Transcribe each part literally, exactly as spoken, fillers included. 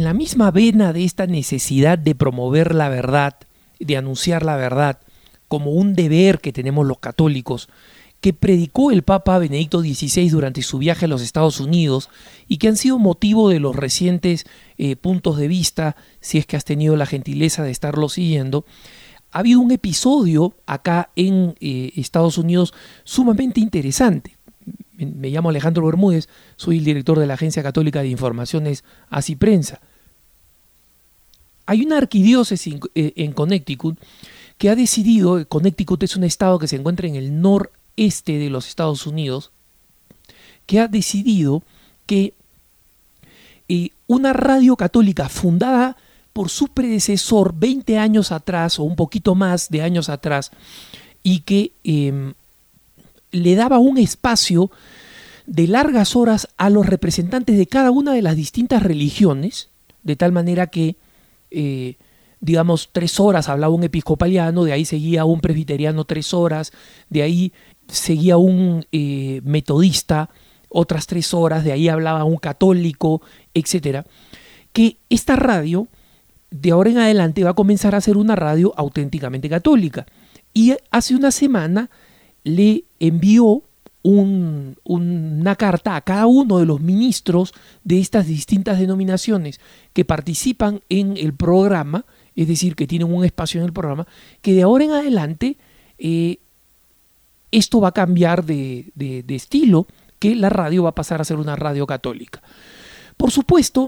en la misma vena de esta necesidad de promover la verdad, de anunciar la verdad como un deber que tenemos los católicos, que predicó el Papa Benedicto dieciséis durante su viaje a los Estados Unidos y que han sido motivo de los recientes eh, puntos de vista, si es que has tenido la gentileza de estarlo siguiendo. Ha habido un episodio acá en eh, Estados Unidos sumamente interesante. Me llamo Alejandro Bermúdez, soy el director de la Agencia Católica de Informaciones Así Prensa. Hay una arquidiócesis en, en Connecticut que ha decidido, Connecticut es un estado que se encuentra en el noreste de los Estados Unidos, que ha decidido que eh, una radio católica fundada por su predecesor veinte años atrás o un poquito más de años atrás y que eh, le daba un espacio de largas horas a los representantes de cada una de las distintas religiones, de tal manera que, eh, digamos, tres horas hablaba un episcopaliano, de ahí seguía un presbiteriano tres horas, de ahí seguía un eh, metodista otras tres horas, de ahí hablaba un católico, etcétera. Que esta radio, de ahora en adelante, va a comenzar a ser una radio auténticamente católica. Y hace una semana le envió un, una carta a cada uno de los ministros de estas distintas denominaciones que participan en el programa, es decir, que tienen un espacio en el programa, que de ahora en adelante eh, esto va a cambiar de, de, de estilo, que la radio va a pasar a ser una radio católica. Por supuesto,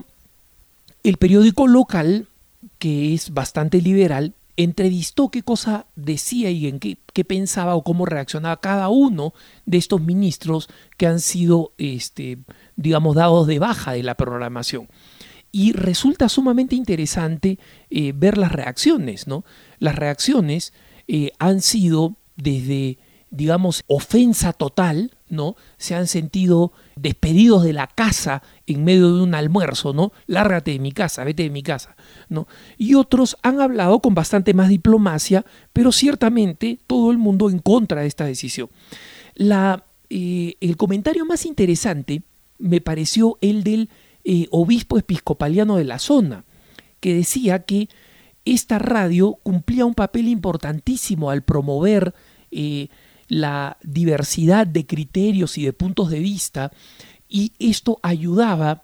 el periódico local, que es bastante liberal, entrevistó qué cosa decía y en qué, qué pensaba o cómo reaccionaba cada uno de estos ministros que han sido, este, digamos, dados de baja de la programación. Y resulta sumamente interesante eh, ver las reacciones, ¿no? Las reacciones eh, han sido desde, digamos, ofensa total, ¿no? Se han sentido despedidos de la casa en medio de un almuerzo, ¿no? Lárgate de mi casa, vete de mi casa, ¿no? Y otros han hablado con bastante más diplomacia, pero ciertamente todo el mundo en contra de esta decisión. La, eh, el comentario más interesante me pareció el del eh, obispo episcopaliano de la zona, que decía que esta radio cumplía un papel importantísimo al promover eh, la diversidad de criterios y de puntos de vista, y esto ayudaba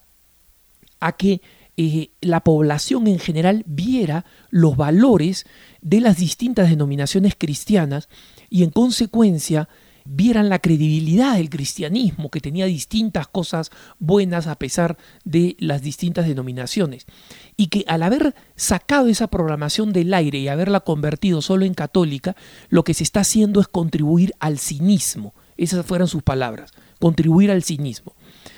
a que eh, la población en general viera los valores de las distintas denominaciones cristianas y en consecuencia vieran la credibilidad del cristianismo, que tenía distintas cosas buenas a pesar de las distintas denominaciones, y que al haber sacado esa programación del aire y haberla convertido solo en católica, lo que se está haciendo es contribuir al cinismo. Esas fueron sus palabras, contribuir al cinismo.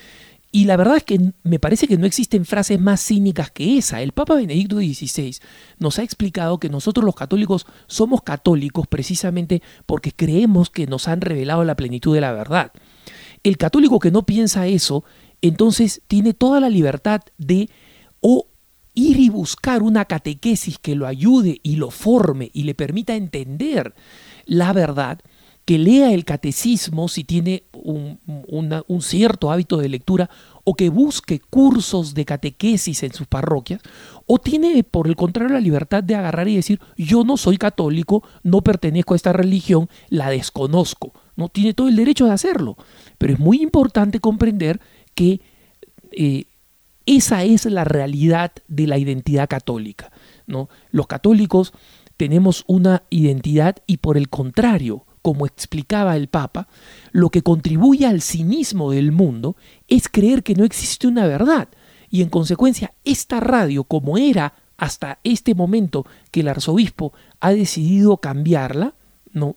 Y la verdad es que me parece que no existen frases más cínicas que esa. El Papa Benedicto dieciséis nos ha explicado que nosotros los católicos somos católicos precisamente porque creemos que nos han revelado la plenitud de la verdad. El católico que no piensa eso, entonces tiene toda la libertad de o ir y buscar una catequesis que lo ayude y lo forme y le permita entender la verdad, que lea el catecismo si tiene un, una, un cierto hábito de lectura, o que busque cursos de catequesis en sus parroquias, o tiene por el contrario la libertad de agarrar y decir: yo no soy católico, no pertenezco a esta religión, la desconozco. No tiene todo el derecho de hacerlo, pero es muy importante comprender que eh, esa es la realidad de la identidad católica, ¿no? Los católicos tenemos una identidad y por el contrario, como explicaba el Papa, lo que contribuye al cinismo del mundo es creer que no existe una verdad. Y en consecuencia, esta radio, como era hasta este momento que el arzobispo ha decidido cambiarla, no,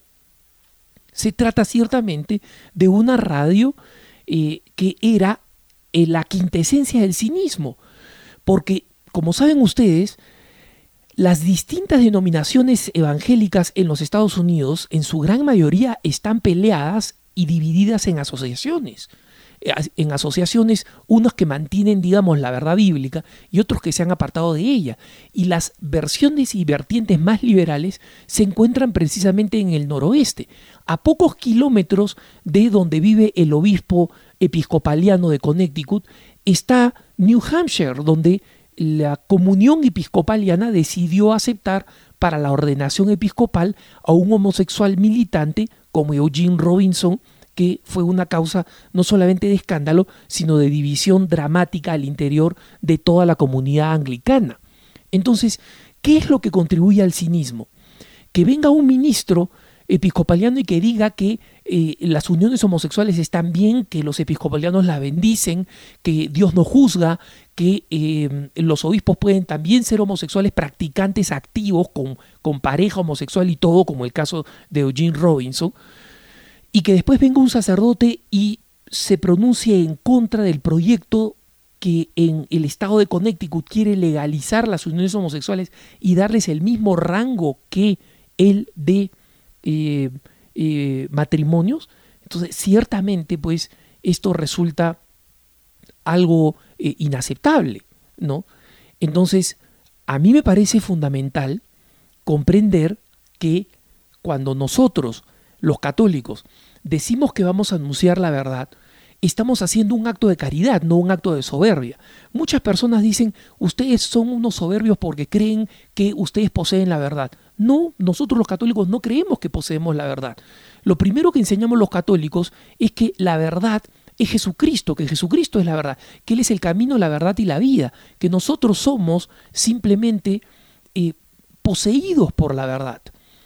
se trata ciertamente de una radio eh, que era eh, la quintesencia del cinismo. Porque, como saben ustedes, las distintas denominaciones evangélicas en los Estados Unidos, en su gran mayoría, están peleadas y divididas en asociaciones. En asociaciones, unos que mantienen, digamos, la verdad bíblica y otros que se han apartado de ella. Y las versiones y vertientes más liberales se encuentran precisamente en el noroeste, a pocos kilómetros de donde vive el obispo episcopaliano de Connecticut. Está New Hampshire, donde la comunión episcopaliana decidió aceptar para la ordenación episcopal a un homosexual militante como Eugene Robinson, que fue una causa no solamente de escándalo, sino de división dramática al interior de toda la comunidad anglicana. Entonces, ¿qué es lo que contribuye al cinismo? Que venga un ministro episcopaliano y que diga que eh, las uniones homosexuales están bien, que los episcopalianos las bendicen, que Dios no juzga, que eh, los obispos pueden también ser homosexuales practicantes activos con, con pareja homosexual y todo, como el caso de Eugene Robinson, y que después venga un sacerdote y se pronuncie en contra del proyecto que en el estado de Connecticut quiere legalizar las uniones homosexuales y darles el mismo rango que el de Eh, eh, matrimonios. Entonces, ciertamente, pues, esto resulta algo eh, inaceptable, ¿no? Entonces, a mí me parece fundamental comprender que cuando nosotros, los católicos, decimos que vamos a anunciar la verdad, estamos haciendo un acto de caridad, no un acto de soberbia. Muchas personas dicen, ustedes son unos soberbios porque creen que ustedes poseen la verdad. No, nosotros los católicos no creemos que poseemos la verdad. Lo primero que enseñamos los católicos es que la verdad es Jesucristo, que Jesucristo es la verdad, que Él es el camino, la verdad y la vida, que nosotros somos simplemente eh, poseídos por la verdad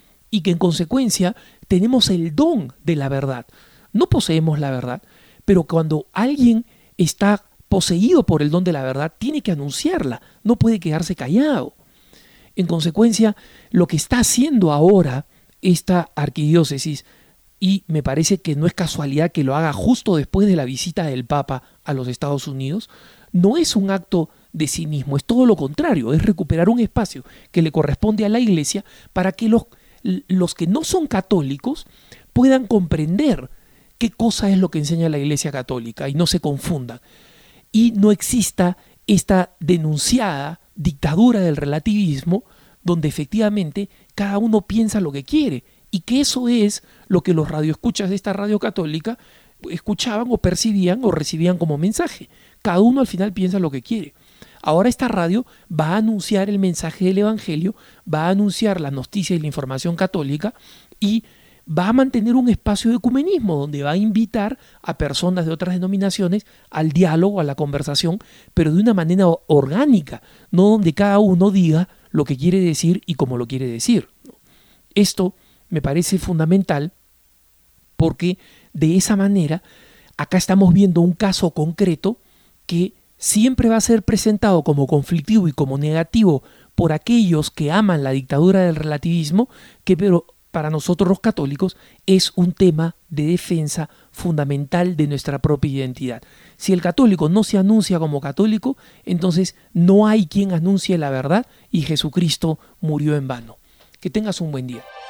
y que en consecuencia tenemos el don de la verdad. No poseemos la verdad, pero cuando alguien está poseído por el don de la verdad, tiene que anunciarla, no puede quedarse callado. En consecuencia, lo que está haciendo ahora esta arquidiócesis, y me parece que no es casualidad que lo haga justo después de la visita del Papa a los Estados Unidos, no es un acto de cinismo, es todo lo contrario, es recuperar un espacio que le corresponde a la Iglesia para que los, los que no son católicos puedan comprender qué cosa es lo que enseña la Iglesia Católica y no se confundan. Y no exista esta denunciada dictadura del relativismo donde efectivamente cada uno piensa lo que quiere y que eso es lo que los radioescuchas de esta radio católica escuchaban o percibían o recibían como mensaje. Cada uno al final piensa lo que quiere. Ahora esta radio va a anunciar el mensaje del Evangelio, va a anunciar la noticia y la información católica y va a mantener un espacio de ecumenismo donde va a invitar a personas de otras denominaciones al diálogo, a la conversación, pero de una manera orgánica, no donde cada uno diga lo que quiere decir y cómo lo quiere decir. Esto me parece fundamental porque de esa manera acá estamos viendo un caso concreto que siempre va a ser presentado como conflictivo y como negativo por aquellos que aman la dictadura del relativismo, que pero para nosotros los católicos es un tema de defensa fundamental de nuestra propia identidad. Si el católico no se anuncia como católico, entonces no hay quien anuncie la verdad y Jesucristo murió en vano. Que tengas un buen día.